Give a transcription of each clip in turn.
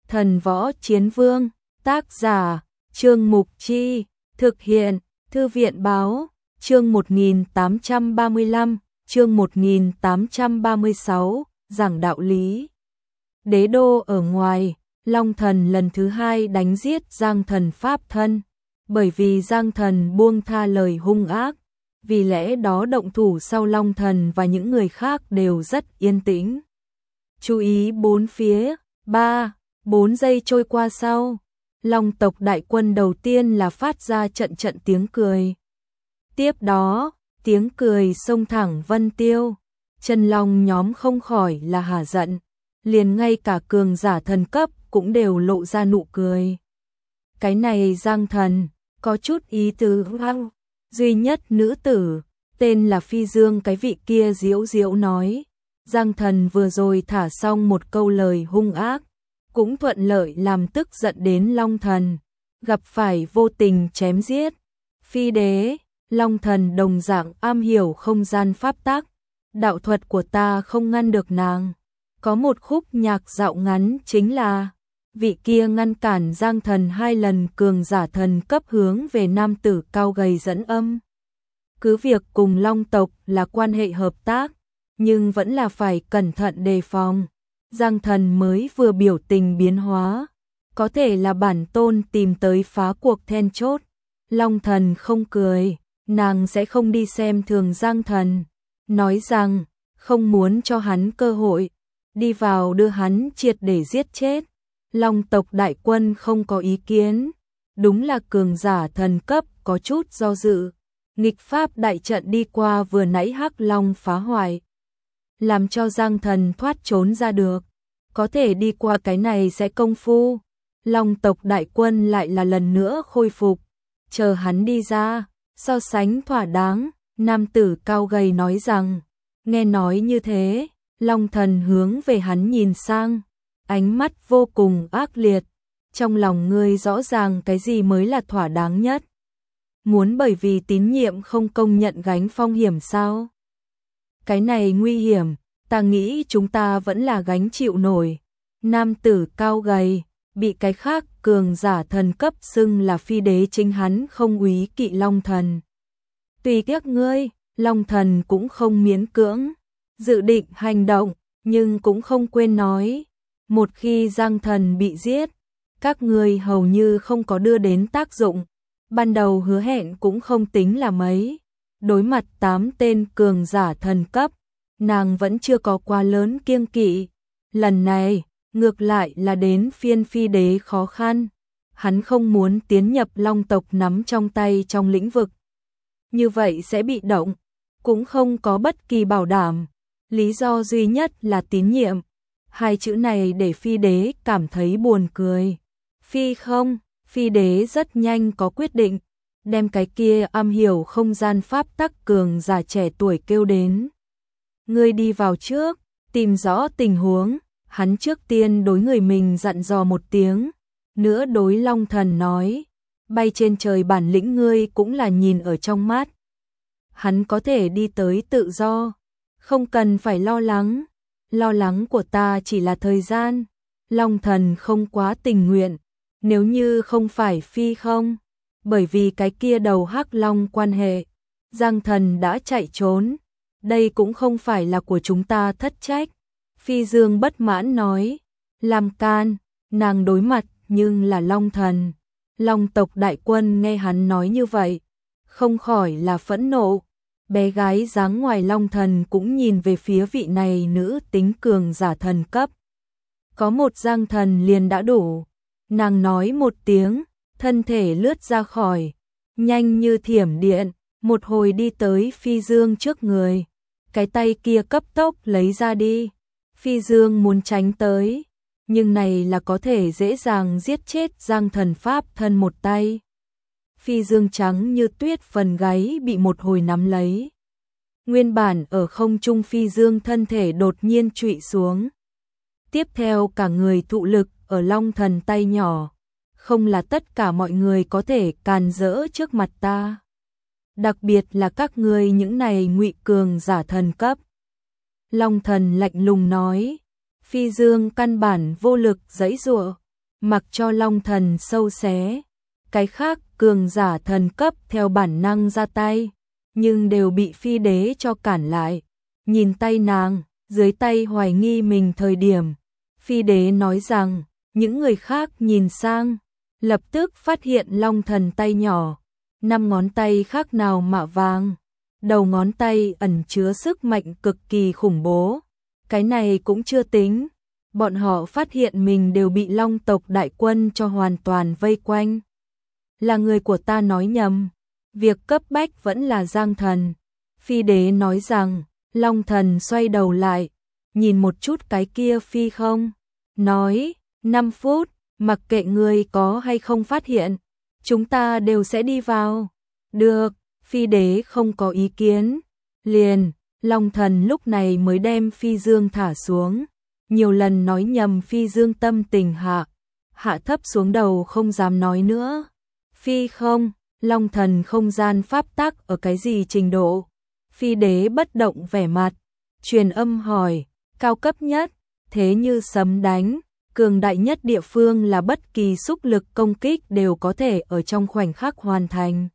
Thần Võ Chiến Vương, tác giả, Trương Mục Chi, thực hiện, Thư viện Báo, chương 1835, chương 1836, giảng đạo lý. Đế đô ở ngoài, Long Thần lần thứ hai đánh giết Giang Thần Pháp Thân, bởi vì Giang Thần buông tha lời hung ác, vì lẽ đó động thủ sau Long Thần và những người khác đều rất yên tĩnh. Chú ý bốn phía, 3-4 giây trôi qua sau, Long tộc đại quân đầu tiên là phát ra trận trận tiếng cười. Tiếp đó, tiếng cười xông thẳng Vân Tiêu, Chân Long nhóm không khỏi là hả giận, liền ngay cả cường giả thần cấp cũng đều lộ ra nụ cười. Cái này Giang Thần, có chút ý tứ hăng, duy nhất nữ tử, tên là Phi Dương cái vị kia diễu diễu nói. Giang Thần vừa rồi thả xong một câu lời hung ác, cũng thuận lợi làm tức giận đến Long Thần, gặp phải vô tình chém giết. Phi đế, Long Thần đồng dạng am hiểu không gian pháp tắc, đạo thuật của ta không ngăn được nàng. Có một khúc nhạc dạo ngắn chính là vị kia ngăn cản Giang Thần 2 lần cường giả thần cấp hướng về nam tử cao gầy dẫn âm. Cứ việc cùng Long tộc là quan hệ hợp tác, nhưng vẫn là phải cẩn thận đề phòng. Giang Thần mới vừa biểu tình biến hóa, có thể là bản tôn tìm tới phá cuộc then chốt. Long Thần không cười, nàng sẽ không đi xem thường Giang Thần, nói rằng không muốn cho hắn cơ hội, đi vào đưa hắn triệt để giết chết. Long tộc đại quân không có ý kiến, đúng là cường giả thần cấp có chút do dự. Nghịch pháp đại trận đi qua vừa nãy Hắc Long phá hoại, làm cho Giang Thần thoát trốn ra được. Có thể đi qua cái này sẽ công phu, Long tộc đại quân lại là lần nữa khôi phục. Chờ hắn đi ra, so sánh thỏa đáng, nam tử cao gầy nói rằng. Nghe nói như thế, Long Thần hướng về hắn nhìn sang, ánh mắt vô cùng ác liệt. Trong lòng ngươi rõ ràng cái gì mới là thỏa đáng nhất? Muốn bởi vì tín nhiệm không công nhận gánh phong hiểm sao? Cái này nguy hiểm, ta nghĩ chúng ta vẫn là gánh chịu nổi. Nam tử cao gầy, bị cái khác cường giả thần cấp xưng là phi đế chính hắn không úy kỵ Long Thần. Tùy tiếc ngươi, Long Thần cũng không miễn cưỡng, dự định hành động, nhưng cũng không quên nói. Một khi Giang Thần bị giết, các ngươi hầu như không có đưa đến tác dụng. Ban đầu hứa hẹn cũng không tính là mấy. Đối mặt 8 tên cường giả thần cấp, nàng vẫn chưa có quá lớn kiêng kỵ. Lần này, ngược lại là đến phiên phi đế khó khăn. Hắn không muốn tiến nhập Long tộc nắm trong tay trong lĩnh vực. Như vậy sẽ bị động, cũng không có bất kỳ bảo đảm. Lý do duy nhất là tín nhiệm. Hai chữ này để phi đế cảm thấy buồn cười. Phi đế rất nhanh có quyết định, đem cái kia am hiểu không gian pháp tắc cường giả trẻ tuổi kêu đến. Ngươi đi vào trước, tìm rõ tình huống. Hắn trước tiên đối người mình dặn dò một tiếng, nữa đối Long Thần nói, bay trên trời bản lĩnh ngươi cũng là nhìn ở trong mắt. Hắn có thể đi tới tự do, không cần phải lo lắng của ta chỉ là thời gian. Long Thần không quá tình nguyện, nếu như không phải bởi vì cái kia đầu Hắc Long quan hệ, Giang Thần đã chạy trốn, đây cũng không phải là của chúng ta thất trách. Phi Dương bất mãn nói, làm can, nàng đối mặt nhưng là Long Thần. Long tộc đại quân nghe hắn nói như vậy, không khỏi là phẫn nộ. Bé gái dáng ngoài Long Thần cũng nhìn về phía vị này nữ tính cường giả thần cấp. Có một Giang Thần liền đã đủ. Nàng nói một tiếng, thân thể lướt ra khỏi, nhanh như thiểm điện, một hồi đi tới Phi Dương trước người. Cái tay kia cấp tốc lấy ra đi. Phi Dương muốn tránh tới, nhưng này là có thể dễ dàng giết chết Giang Thần Pháp Thân một tay. Phi Dương trắng như tuyết phần gáy bị một hồi nắm lấy. Nguyên bản ở không trung Phi Dương thân thể đột nhiên trụy xuống. Tiếp theo cả người thụ lực ở Long Thần tay nhỏ. Không là tất cả mọi người có thể càn rỡ trước mặt ta. Đặc biệt là các ngươi những này ngụy cường giả thần cấp. Long Thần lạnh lùng nói, Phi Dương căn bản vô lực giãy giụa, mặc cho Long Thần sâu xé. Cái khác cường giả thần cấp theo bản năng ra tay, nhưng đều bị Phi Đế cho cản lại. Nhìn tay nàng, dưới tay hoài nghi mình thời điểm, Phi Đế nói rằng, những người khác nhìn sang, lập tức phát hiện Long Thần tay nhỏ, 5 ngón tay khác nào mạ vàng, đầu ngón tay ẩn chứa sức mạnh cực kỳ khủng bố. Cái này cũng chưa tính, bọn họ phát hiện mình đều bị Long tộc đại quân cho hoàn toàn vây quanh. Là người của ta nói nhầm, việc cấp bách vẫn là Giang Thần. Phi Đế nói rằng, Long Thần xoay đầu lại, nhìn một chút cái kia phi không, nói, 5 phút, mặc kệ người có hay không phát hiện, chúng ta đều sẽ đi vào. Được, Phi Đế không có ý kiến. Liền, Long Thần lúc này mới đem Phi Dương thả xuống. Nhiều lần nói nhầm Phi Dương tâm tình hạ thấp xuống đầu không dám nói nữa. Phi không, Long Thần không gian pháp tắc ở cái gì trình độ? Phi Đế bất động vẻ mặt, truyền âm hỏi, cao cấp nhất, thế như sấm đánh, cường đại nhất địa phương là bất kỳ xúc lực công kích đều có thể ở trong khoảnh khắc hoàn thành.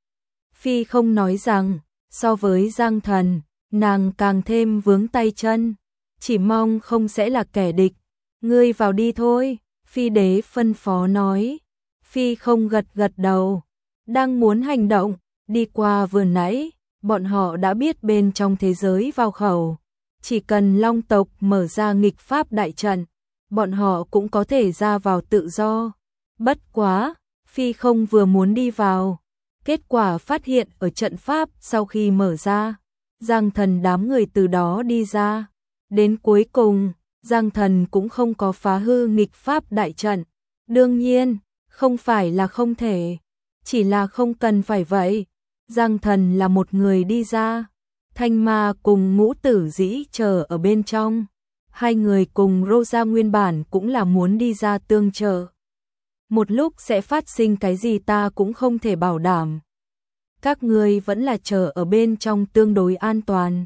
Phi không nói rằng, so với Giang Thần, nàng càng thêm vướng tay chân, chỉ mong không sẽ là kẻ địch. Ngươi vào đi thôi, Phi Đế phân phó nói. Phi không gật gật đầu, đang muốn hành động, đi qua vừa nãy, bọn họ đã biết bên trong thế giới vào khẩu. Chỉ cần Long tộc mở ra nghịch pháp đại trận, bọn họ cũng có thể ra vào tự do. Bất quá, Phi không vừa muốn đi vào, kết quả phát hiện ở trận pháp sau khi mở ra, Giang Thần đám người từ đó đi ra. Đến cuối cùng, Giang Thần cũng không có phá hư nghịch pháp đại trận. Đương nhiên, không phải là không thể, chỉ là không cần phải vậy. Giang Thần là một người đi ra, Thanh Ma cùng Ngũ Tử Dĩ chờ ở bên trong. Hai người cùng Rosa nguyên bản cũng là muốn đi ra tương trợ. Một lúc sẽ phát sinh cái gì ta cũng không thể bảo đảm. Các ngươi vẫn là chờ ở bên trong tương đối an toàn.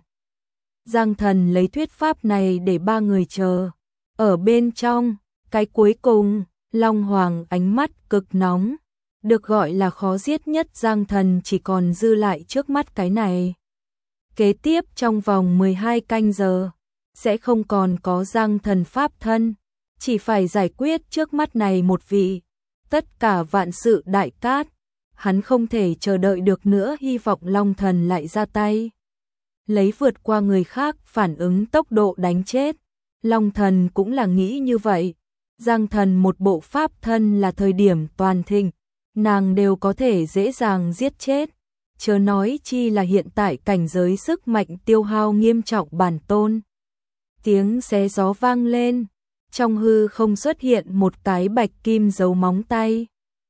Giang Thần lấy thuyết pháp này để 3 người chờ. Ở bên trong, cái cuối cùng, Long Hoàng ánh mắt cực nóng. Được gọi là khó giết nhất Giang Thần chỉ còn dư lại trước mắt cái này. Kế tiếp trong vòng 12 canh giờ, sẽ không còn có Giang Thần pháp thân. Chỉ phải giải quyết trước mắt này một vị. Tất cả vạn sự đại cát. Hắn không thể chờ đợi được nữa, hy vọng Long Thần lại ra tay. Lấy vượt qua người khác phản ứng tốc độ đánh chết. Long Thần cũng là nghĩ như vậy. Giang Thần một bộ pháp thân là thời điểm toàn thịnh, nàng đều có thể dễ dàng giết chết. Chớ nói chi là hiện tại cảnh giới sức mạnh tiêu hao nghiêm trọng bản tôn. Tiếng xé gió vang lên, trong hư không xuất hiện một cái bạch kim dấu móng tay.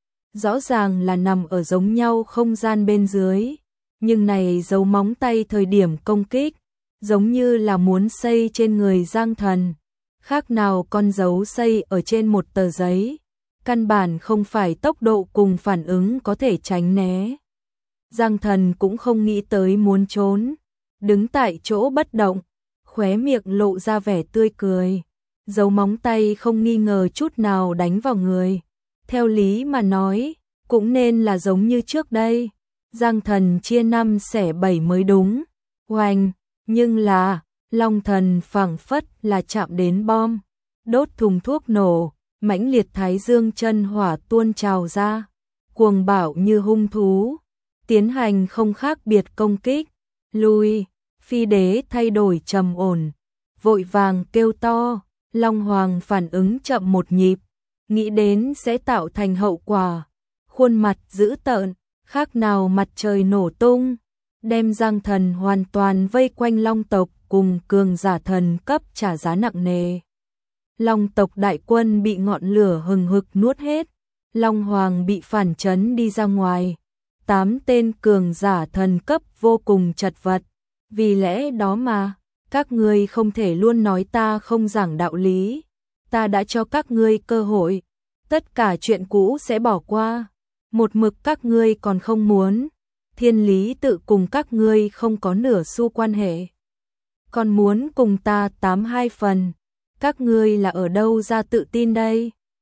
Rõ ràng là nằm ở giống nhau không gian bên dưới, nhưng này dấu móng tay thời điểm công kích, giống như là muốn xây trên người Giang Thần, khác nào con dấu xây ở trên một tờ giấy, căn bản không phải tốc độ cùng phản ứng có thể tránh né. Giang Thần cũng không nghĩ tới muốn trốn, đứng tại chỗ bất động, khóe miệng lộ ra vẻ tươi cười. Dấu móng tay không nghi ngờ chút nào đánh vào người. Theo lý mà nói, cũng nên là giống như trước đây. Giang Thần chia 5 xẻ 7 mới đúng. Oanh, nhưng là, Long Thần phảng phất là chạm đến bom. Đốt thùng thuốc nổ, mãnh liệt thái dương chân hỏa tuôn trào ra. Cuồng bạo như hung thú. Tiến hành không khác biệt công kích. Lui, Phi Đế thay đổi trầm ổn. Vội vàng kêu to, Long Hoàng phản ứng chậm một nhịp. Nghĩ đến sẽ tạo thành hậu quả. Khuôn mặt dữ tợn, khác nào mặt trời nổ tung, đem Giang Thần hoàn toàn vây quanh Long tộc cùng cường giả thần cấp trả giá nặng nề. Long tộc đại quân bị ngọn lửa hừng hực nuốt hết, Long Hoàng bị phản chấn đi ra ngoài. 8 tên cường giả thần cấp vô cùng chật vật, vì lẽ đó mà, các ngươi không thể luôn nói ta không giảng đạo lý. Ta đã cho các ngươi cơ hội, tất cả chuyện cũ sẽ bỏ qua. Một mực các ngươi còn không muốn, thiên lý tự cùng các ngươi không có nửa xu quan hệ. Còn muốn cùng ta 82 phần, các ngươi là ở đâu ra tự tin đây?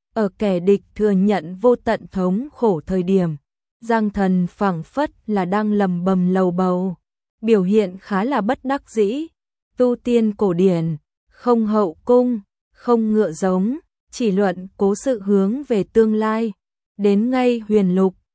Ở kẻ địch thừa nhận vô tận thống khổ thời điểm, Giang Thần phảng phất là đang lầm bầm lầu bầu, biểu hiện khá là bất đắc dĩ. Tu tiên cổ điển, không hậu cung, không ngựa giống, chỉ luận cố sự hướng về tương lai. Đến ngay huyền lục,